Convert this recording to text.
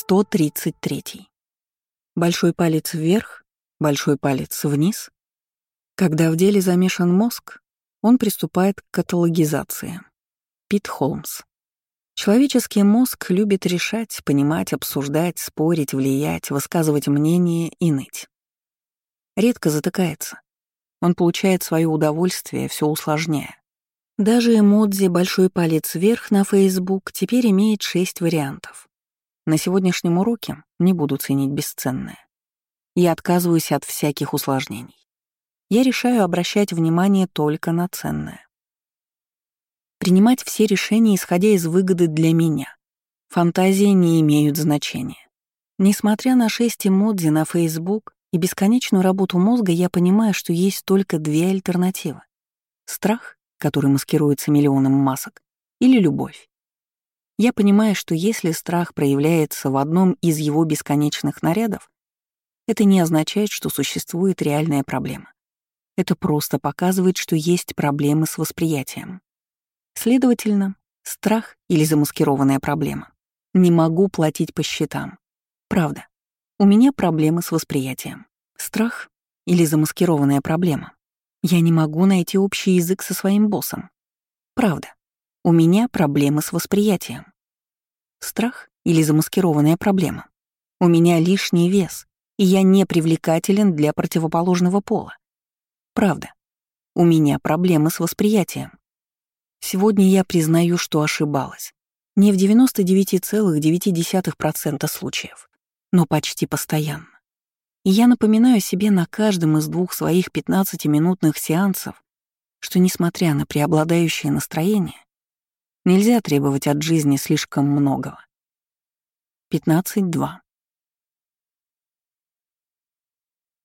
133. Большой палец вверх, большой палец вниз. Когда в деле замешан мозг, он приступает к каталогизации. Пит Холмс. Человеческий мозг любит решать, понимать, обсуждать, спорить, влиять, высказывать мнение и ныть. Редко затыкается. Он получает свое удовольствие, все усложняя. Даже эмодзи «большой палец вверх» на Facebook теперь имеет 6 вариантов. На сегодняшнем уроке не буду ценить бесценное. Я отказываюсь от всяких усложнений. Я решаю обращать внимание только на ценное. Принимать все решения, исходя из выгоды для меня. Фантазии не имеют значения. Несмотря на 6 эмодзи на Facebook и бесконечную работу мозга, я понимаю, что есть только 2 альтернативы. Страх, который маскируется миллионом масок, или любовь. Я понимаю, что если страх проявляется в одном из его бесконечных нарядов, это не означает, что существует реальная проблема. Это просто показывает, что есть проблемы с восприятием. Следовательно, страх или замаскированная проблема. Не могу платить по счетам. Правда. У меня проблемы с восприятием. Страх или замаскированная проблема. Я не могу найти общий язык со своим боссом. Правда. У меня проблемы с восприятием. Страх или замаскированная проблема. У меня лишний вес, и я не привлекателен для противоположного пола. Правда. У меня проблемы с восприятием. Сегодня я признаю, что ошибалась. Не в 99,9% случаев, но почти постоянно. И я напоминаю себе на каждом из 2 своих 15-минутных сеансов, что, несмотря на преобладающее настроение, нельзя требовать от жизни слишком многого. 15.2.